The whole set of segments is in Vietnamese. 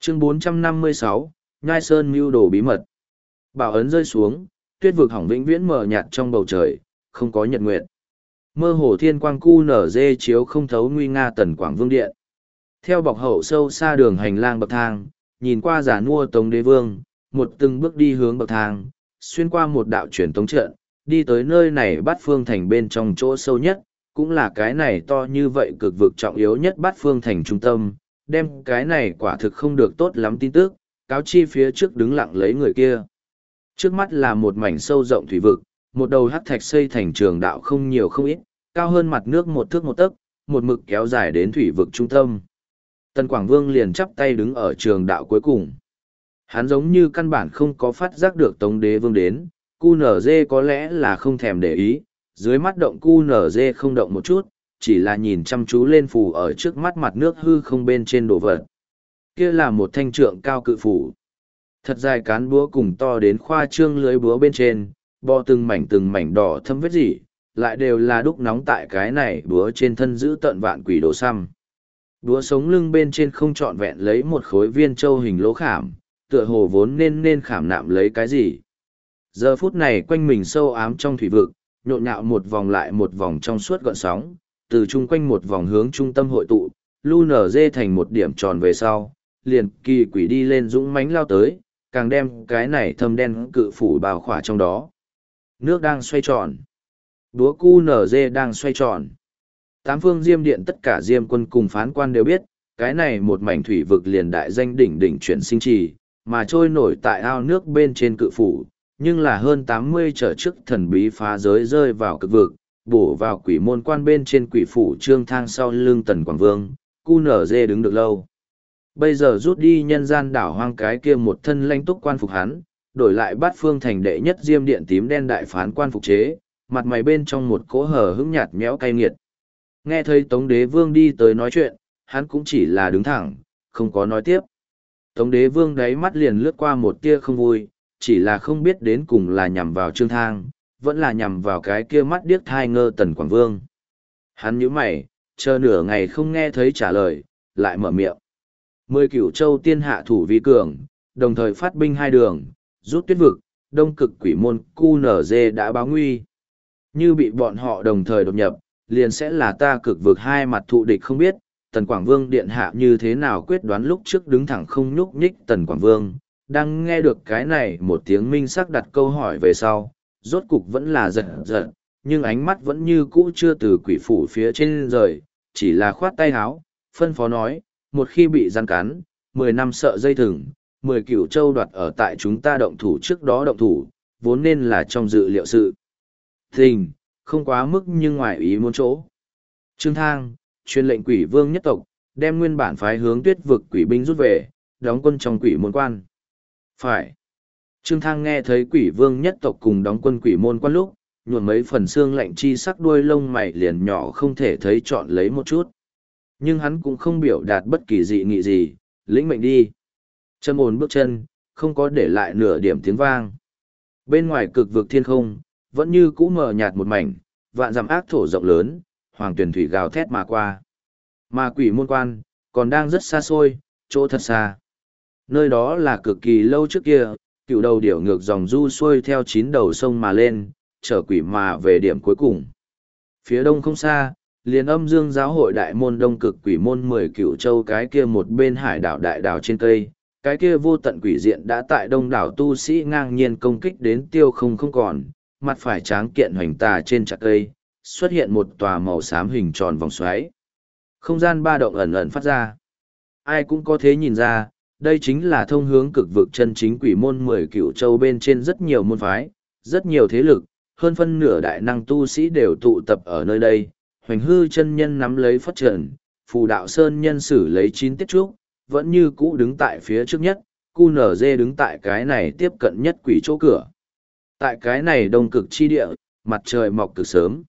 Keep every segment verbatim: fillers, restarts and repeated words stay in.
Chương bốn trăm năm mươi sáu, Nhai Sơn mưu đồ bí mật. Bảo ấn rơi xuống, tuyết vực hỏng vĩnh viễn mờ nhạt trong bầu trời, không có nhật nguyệt. Mơ hồ thiên quang cu nở dê chiếu không thấu nguy nga tần quảng vương điện. Theo bọc hậu sâu xa đường hành lang bậc thang, nhìn qua giả nua Tống Đế Vương, một từng bước đi hướng bậc thang, xuyên qua một đạo truyền tống trận, đi tới nơi này bát phương thành bên trong chỗ sâu nhất, cũng là cái này to như vậy cực vực trọng yếu nhất bát phương thành trung tâm, đem cái này quả thực không được tốt lắm tin tức, cáo chi phía trước đứng lặng lấy người kia. Trước mắt là một mảnh sâu rộng thủy vực, một đầu hắc thạch xây thành trường đạo không nhiều không ít, cao hơn mặt nước một thước một tấc, một mực kéo dài đến thủy vực trung tâm. Tần Quảng Vương liền chắp tay đứng ở trường đạo cuối cùng. Hắn giống như căn bản không có phát giác được Tống Đế Vương đến, cu nở dê có lẽ là không thèm để ý, dưới mắt động cu nở dê không động một chút, chỉ là nhìn chăm chú lên phù ở trước mắt mặt nước hư không bên trên đồ vật. Kia là một thanh trượng cao cự phủ. Thật dài cán búa cùng to đến khoa trương lưới búa bên trên, bò từng mảnh từng mảnh đỏ thâm vết gì, lại đều là đúc nóng tại cái này búa trên thân giữ tận vạn quỷ đồ xăm. Búa sống lưng bên trên không trọn vẹn lấy một khối viên châu hình lỗ khảm, tựa hồ vốn nên nên khảm nạm lấy cái gì. Giờ phút này quanh mình sâu ám trong thủy vực, nhộn nhạo một vòng lại một vòng trong suốt gọn sóng, từ chung quanh một vòng hướng trung tâm hội tụ, lu nở dê thành một điểm tròn về sau, liền kỳ quỷ đi lên dũng mãnh lao tới, càng đem cái này thâm đen cự phủ bao khỏa trong đó. Nước đang xoay tròn. Búa cu nở dê đang xoay tròn. Tám phương diêm điện tất cả diêm quân cùng phán quan đều biết, cái này một mảnh thủy vực liền đại danh đỉnh đỉnh chuyển sinh trì, mà trôi nổi tại ao nước bên trên cự phủ, nhưng là hơn tám mươi trở trước thần bí phá giới rơi vào cực vực, bổ vào quỷ môn quan bên trên quỷ phủ trương thang sau lưng Tần Quảng Vương, cu nở dê đứng được lâu. Bây giờ rút đi nhân gian đảo hoang cái kia một thân lãnh túc quan phục hắn, đổi lại bát phương thành đệ nhất diêm điện tím đen đại phán quan phục chế, mặt mày bên trong một cỗ hở hững nhạt méo cay nghiệt. Nghe thấy Tống Đế Vương đi tới nói chuyện, hắn cũng chỉ là đứng thẳng, không có nói tiếp. Tống Đế Vương đáy mắt liền lướt qua một tia không vui, chỉ là không biết đến cùng là nhằm vào Trương Thang, vẫn là nhằm vào cái kia mắt điếc thai ngơ Tần Quảng Vương. Hắn nhíu mày, chờ nửa ngày không nghe thấy trả lời, lại mở miệng. Mười cửu châu tiên hạ thủ vi cường, đồng thời phát binh hai đường, rút tuyết vực, đông cực quỷ môn cu nở dê đã báo nguy. Như bị bọn họ đồng thời đột nhập, liền sẽ là ta cực vực hai mặt thụ địch không biết, Tần Quảng Vương điện hạ như thế nào quyết đoán lúc trước đứng thẳng không nhúc nhích Tần Quảng Vương, đang nghe được cái này một tiếng minh sắc đặt câu hỏi về sau, rốt cục vẫn là giật giật, nhưng ánh mắt vẫn như cũ chưa từ quỷ phủ phía trên rời, chỉ là khoát tay háo, phân phó nói, một khi bị gian cắn, mười năm sợ dây thừng, mười cửu châu đoạt ở tại chúng ta động thủ trước đó động thủ, vốn nên là trong dự liệu sự. Tình, không quá mức nhưng ngoài ý muốn chỗ. Trương Thang, truyền lệnh quỷ vương nhất tộc, đem nguyên bản phái hướng tuyết vực quỷ binh rút về, đóng quân trong quỷ môn quan. Phải. Trương Thang nghe thấy quỷ vương nhất tộc cùng đóng quân quỷ môn quan lúc, nhuộm mấy phần xương lạnh chi sắc đuôi lông mày liền nhỏ không thể thấy chọn lấy một chút. Nhưng hắn cũng không biểu đạt bất kỳ dị nghị gì, lĩnh mệnh đi. Châm ồn bước chân, không có để lại nửa điểm tiếng vang. Bên ngoài cực vực thiên không, vẫn như cũ mờ nhạt một mảnh, vạn dặm ác thổ rộng lớn, hoàng tuyển thủy gào thét mà qua. Mà quỷ môn quan, còn đang rất xa xôi, chỗ thật xa. Nơi đó là cực kỳ lâu trước kia, cựu đầu điểu ngược dòng du xuôi theo chín đầu sông mà lên, chở quỷ mà về điểm cuối cùng. Phía đông không xa, liền âm dương giáo hội đại môn đông cực quỷ môn mười cựu châu cái kia một bên hải đảo đại đảo trên cây, cái kia vô tận quỷ diện đã tại đông đảo tu sĩ ngang nhiên công kích đến tiêu không không còn, mặt phải tráng kiện hoành tà trên chặt cây, xuất hiện một tòa màu xám hình tròn vòng xoáy. Không gian ba động ẩn ẩn phát ra. Ai cũng có thể nhìn ra, đây chính là thông hướng cực vực chân chính quỷ môn mười cựu châu bên trên rất nhiều môn phái, rất nhiều thế lực, hơn phân nửa đại năng tu sĩ đều tụ tập ở nơi đây. Hoành hư chân nhân nắm lấy phất trần, phù đạo sơn nhân xử lấy chín tiết trúc, vẫn như cũ đứng tại phía trước nhất, cu nở dê đứng tại cái này tiếp cận nhất quỷ chỗ cửa. Tại cái này đông cực chi địa, mặt trời mọc cực sớm.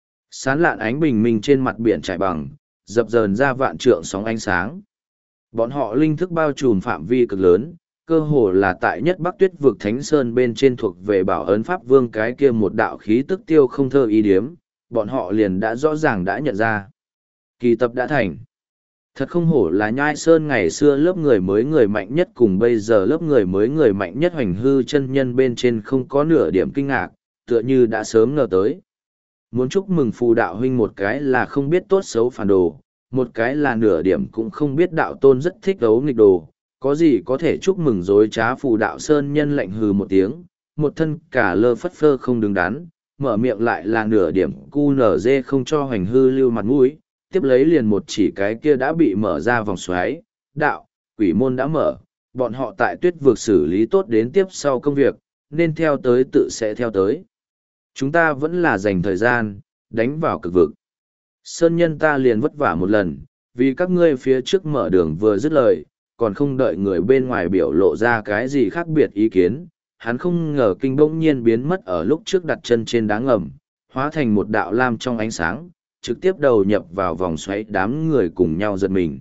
Sán lạn ánh bình minh trên mặt biển trải bằng, dập dờn ra vạn trượng sóng ánh sáng. Bọn họ linh thức bao trùm phạm vi cực lớn, cơ hồ là tại nhất bắc tuyết vực Thánh Sơn bên trên thuộc về bảo ấn Pháp Vương cái kia một đạo khí tức tiêu không thơ ý điếm, bọn họ liền đã rõ ràng đã nhận ra. Kỳ tập đã thành. Thật không hổ là Nhai Sơn ngày xưa lớp người mới người mạnh nhất cùng bây giờ lớp người mới người mạnh nhất hoành hư chân nhân bên trên không có nửa điểm kinh ngạc, tựa như đã sớm ngờ tới. Muốn chúc mừng phù đạo huynh một cái là không biết tốt xấu phản đồ, một cái là nửa điểm cũng không biết đạo tôn rất thích đấu nghịch đồ, có gì có thể chúc mừng dối trá phù đạo sơn nhân lạnh hừ một tiếng, một thân cả lơ phất phơ không đứng đắn, mở miệng lại là nửa điểm cu nở dê không cho hoành hư lưu mặt mũi, tiếp lấy liền một chỉ cái kia đã bị mở ra vòng xoáy, đạo, quỷ môn đã mở, bọn họ tại tuyết vực xử lý tốt đến tiếp sau công việc, nên theo tới tự sẽ theo tới. Chúng ta vẫn là dành thời gian, đánh vào cực vực. Sơn nhân ta liền vất vả một lần, vì các ngươi phía trước mở đường vừa dứt lời, còn không đợi người bên ngoài biểu lộ ra cái gì khác biệt ý kiến. Hắn không ngờ kinh bỗng nhiên biến mất ở lúc trước đặt chân trên đá ngầm, hóa thành một đạo lam trong ánh sáng, trực tiếp đầu nhập vào vòng xoáy đám người cùng nhau giật mình.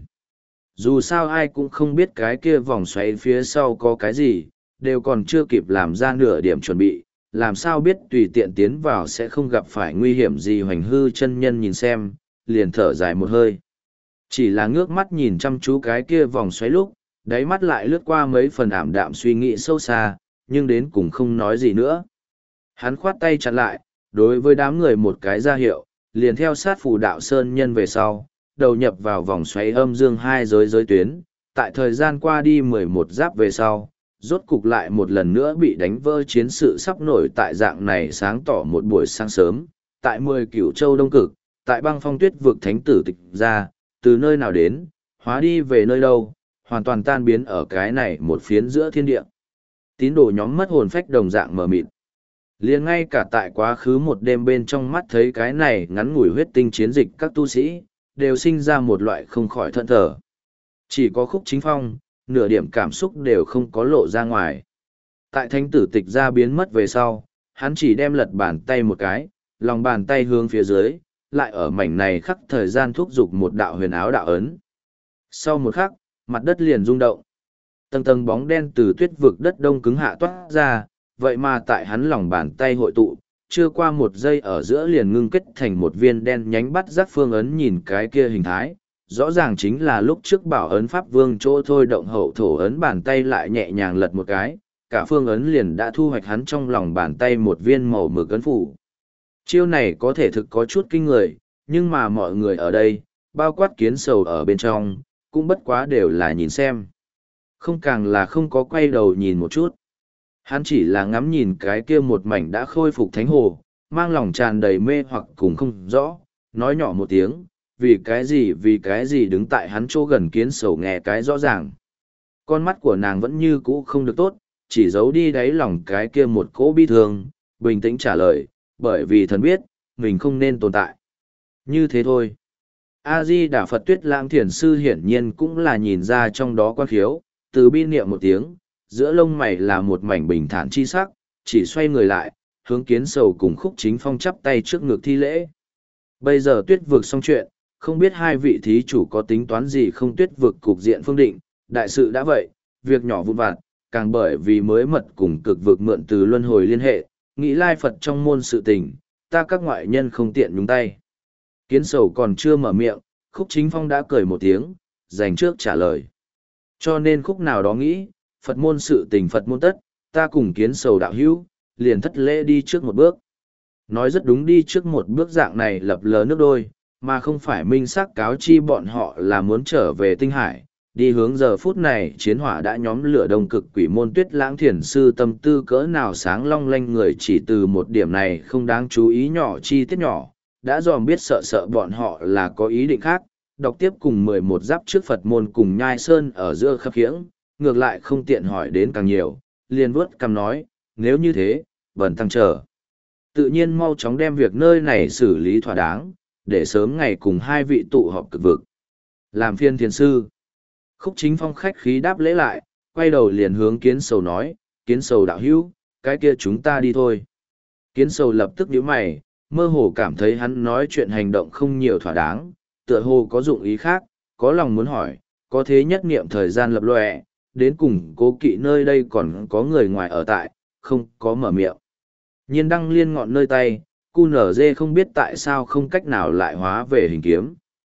Dù sao ai cũng không biết cái kia vòng xoáy phía sau có cái gì, đều còn chưa kịp làm ra nửa điểm chuẩn bị, làm sao biết tùy tiện tiến vào sẽ không gặp phải nguy hiểm gì. Hoành hư chân nhân nhìn xem, liền thở dài một hơi. Chỉ là ngước mắt nhìn chăm chú cái kia vòng xoáy lúc, đáy mắt lại lướt qua mấy phần ảm đạm suy nghĩ sâu xa, nhưng đến cùng không nói gì nữa. Hắn khoát tay chặn lại, đối với đám người một cái ra hiệu, liền theo sát phù đạo sơn nhân về sau, đầu nhập vào vòng xoáy âm dương hai giới giới tuyến, tại thời gian qua đi mười một giáp về sau, rốt cục lại một lần nữa bị đánh vỡ. Chiến sự sắp nổi tại dạng này sáng tỏ một buổi sáng sớm, tại mười cửu châu đông cực, tại băng phong tuyết vực thánh tử tịch ra, từ nơi nào đến, hóa đi về nơi đâu, hoàn toàn tan biến ở cái này một phiến giữa thiên địa. Tín đồ nhóm mất hồn phách đồng dạng mờ mịt. Liền ngay cả tại quá khứ một đêm bên trong mắt thấy cái này ngắn ngủi huyết tinh chiến dịch các tu sĩ, đều sinh ra một loại không khỏi thẫn thờ. Chỉ có Khúc Chính Phong, nửa điểm cảm xúc đều không có lộ ra ngoài. Tại thánh tử tịch ra biến mất về sau, hắn chỉ đem lật bàn tay một cái, lòng bàn tay hướng phía dưới, lại ở mảnh này khắc thời gian thúc giục một đạo huyền áo đạo ấn. Sau một khắc, mặt đất liền rung động. Tầng tầng bóng đen từ tuyết vực đất đông cứng hạ toát ra, vậy mà tại hắn lòng bàn tay hội tụ, chưa qua một giây ở giữa liền ngưng kết thành một viên đen nhánh bắt giác phương ấn. Nhìn cái kia hình thái, rõ ràng chính là lúc trước bảo ấn pháp vương chỗ thôi động hậu thổ ấn. Bàn tay lại nhẹ nhàng lật một cái, cả phương ấn liền đã thu hoạch hắn trong lòng bàn tay một viên màu mực ấn phủ. Chiêu này có thể thực có chút kinh người, nhưng mà mọi người ở đây, bao quát kiến sầu ở bên trong, cũng bất quá đều là nhìn xem. Không càng là không có quay đầu nhìn một chút. Hắn chỉ là ngắm nhìn cái kia một mảnh đã khôi phục thánh hồ, mang lòng tràn đầy mê hoặc cùng không rõ, nói nhỏ một tiếng, vì cái gì vì cái gì đứng tại hắn chỗ gần kiến sầu nghe cái rõ ràng. Con mắt của nàng vẫn như cũ không được tốt, chỉ giấu đi đáy lòng cái kia một cỗ bi thương, bình tĩnh trả lời, bởi vì thần biết, mình không nên tồn tại. Như thế thôi. A-di-đà Phật. Tuyết Lãng Thiền Sư hiển nhiên cũng là nhìn ra trong đó quan khiếu, từ bi niệm một tiếng, giữa lông mày là một mảnh bình thản chi sắc, chỉ xoay người lại, hướng kiến sầu cùng Khúc Chính Phong chắp tay trước ngực thi lễ. Bây giờ tuyết vực xong chuyện, không biết hai vị thí chủ có tính toán gì không. Tuyết vực cục diện phương định, đại sự đã vậy, việc nhỏ vụn vặt, càng bởi vì mới mật cùng cực vực mượn từ luân hồi liên hệ, nghĩ lai Phật trong môn sự tình, ta các ngoại nhân không tiện nhúng tay. Kiến sầu còn chưa mở miệng, Khúc Chính Phong đã cười một tiếng, dành trước trả lời. Cho nên khúc nào đó nghĩ, Phật môn sự tình Phật môn tất, ta cùng kiến sầu đạo hữu, liền thất lễ đi trước một bước. Nói rất đúng, đi trước một bước dạng này lập lờ nước đôi, mà không phải minh xác cáo chi bọn họ là muốn trở về tinh hải. Đi hướng giờ phút này chiến hỏa đã nhóm lửa đông cực quỷ môn. Tuyết Lãng Thiền Sư tâm tư cỡ nào sáng long lanh, người chỉ từ một điểm này không đáng chú ý nhỏ chi tiết nhỏ, đã dòm biết sợ sợ bọn họ là có ý định khác. Đọc tiếp cùng mười một giáp trước Phật môn cùng Nhai Sơn ở giữa khắp khiễng, ngược lại không tiện hỏi đến càng nhiều, liền vuốt cằm nói, nếu như thế, bần tăng chờ. Tự nhiên mau chóng đem việc nơi này xử lý thỏa đáng, để sớm ngày cùng hai vị tụ họp cực vực. Làm phiên thiền sư. Khúc Chính Phong khách khí đáp lễ lại, quay đầu liền hướng kiến sầu nói, kiến sầu đạo hữu, cái kia chúng ta đi thôi. Kiến sầu lập tức nhíu mày, mơ hồ cảm thấy hắn nói chuyện hành động không nhiều thỏa đáng, tựa hồ có dụng ý khác, có lòng muốn hỏi, có thế nhất niệm thời gian lập lòe, đến cùng cố kỵ nơi đây còn có người ngoài ở tại, không có mở miệng. Nhiên đăng liên ngọn nơi tay, cu nở dê không biết tại sao không cách nào lại hóa về hình kiếm.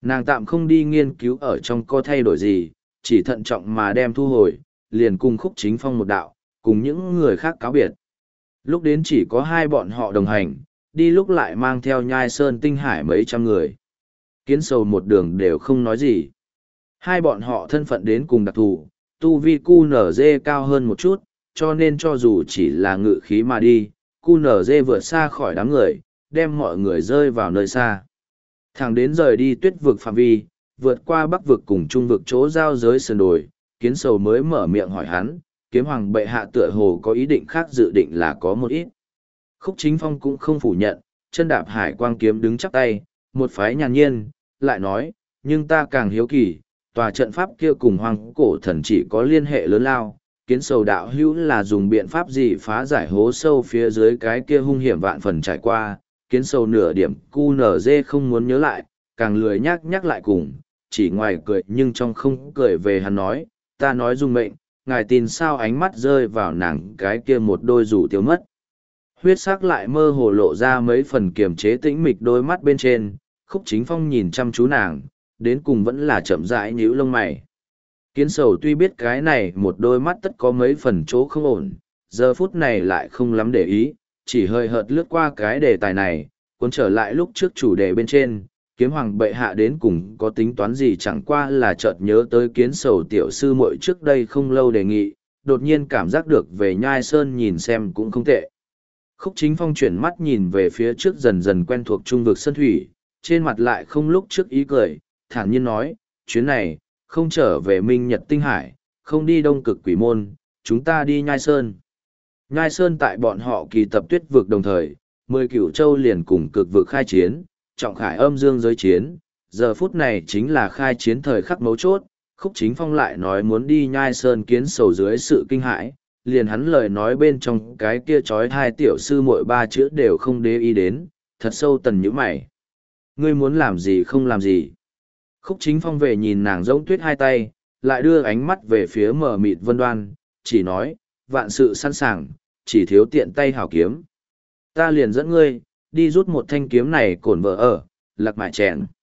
Nàng tạm không đi nghiên cứu ở trong có thay đổi gì, chỉ thận trọng mà đem thu hồi, liền cùng Khúc Chính Phong một đạo, cùng những người khác cáo biệt. Lúc đến chỉ có hai bọn họ đồng hành, đi lúc lại mang theo Nhai Sơn Tinh Hải mấy trăm người. Kiến Sầu một đường đều không nói gì. Hai bọn họ thân phận đến cùng đặc thù, tu vi cu nở dê cao hơn một chút, cho nên cho dù chỉ là ngự khí mà đi, cu nở dê vượt xa khỏi đám người, đem mọi người rơi vào nơi xa. Thẳng đến rời đi tuyết vực phạm vi, vượt qua bắc vực cùng trung vực chỗ giao giới sườn đồi, Kiến Sầu mới mở miệng hỏi hắn, kiếm hoàng bệ hạ tựa hồ có ý định khác, dự định là có một ít. Khúc Chính Phong cũng không phủ nhận, chân đạp hải quang kiếm đứng chắp tay, một phái nhàn nhiên, lại nói, nhưng ta càng hiếu kỳ, tòa trận pháp kia cùng hoàng cổ thần chỉ có liên hệ lớn lao, Kiến Sầu đạo hữu là dùng biện pháp gì phá giải hố sâu phía dưới cái kia hung hiểm vạn phần trải qua. Kiến Sầu nửa điểm cu nở dê không muốn nhớ lại, càng lười nhắc nhắc lại cùng, chỉ ngoài cười nhưng trong không cười về hắn nói, ta nói dung mệnh, ngài tin sao? Ánh mắt rơi vào nàng cái kia một đôi rủ tiêu mất. Huyết sắc lại mơ hồ lộ ra mấy phần kiềm chế tĩnh mịch đôi mắt bên trên, Khúc Chính Phong nhìn chăm chú nàng, đến cùng vẫn là chậm rãi nhíu lông mày. Kiến Sầu tuy biết cái này một đôi mắt tất có mấy phần chỗ không ổn, giờ phút này lại không lắm để ý, chỉ hơi hợt lướt qua cái đề tài này, cuốn trở lại lúc trước chủ đề bên trên, kiếm hoàng bệ hạ đến cùng có tính toán gì, chẳng qua là chợt nhớ tới Kiến Sầu tiểu sư muội trước đây không lâu đề nghị, đột nhiên cảm giác được về Nhai Sơn nhìn xem cũng không tệ. Khúc Chính Phong chuyển mắt nhìn về phía trước dần dần quen thuộc trung vực sơn thủy, trên mặt lại không lúc trước ý cười, thản nhiên nói, chuyến này, không trở về Minh Nhật Tinh Hải, không đi Đông Cực Quỷ Môn, chúng ta đi Nhai Sơn. Nhai Sơn tại bọn họ kỳ tập tuyết vực đồng thời, mười cửu châu liền cùng cực vực khai chiến, trọng khải âm dương giới chiến, giờ phút này chính là khai chiến thời khắc mấu chốt. Khúc Chính Phong lại nói muốn đi Nhai Sơn Kiến Sầu dưới sự kinh hãi, liền hắn lời nói bên trong cái kia trói hai tiểu sư muội ba chữ đều không để ý đến, thật sâu tần nhíu mày. Ngươi muốn làm gì không làm gì. Khúc Chính Phong về nhìn nàng giống tuyết hai tay, lại đưa ánh mắt về phía mở mịt vân đoan, chỉ nói, vạn sự sẵn sàng, chỉ thiếu tiện tay hảo kiếm. Ta liền dẫn ngươi, đi rút một thanh kiếm này cổn vợ ở, lạc mại chèn.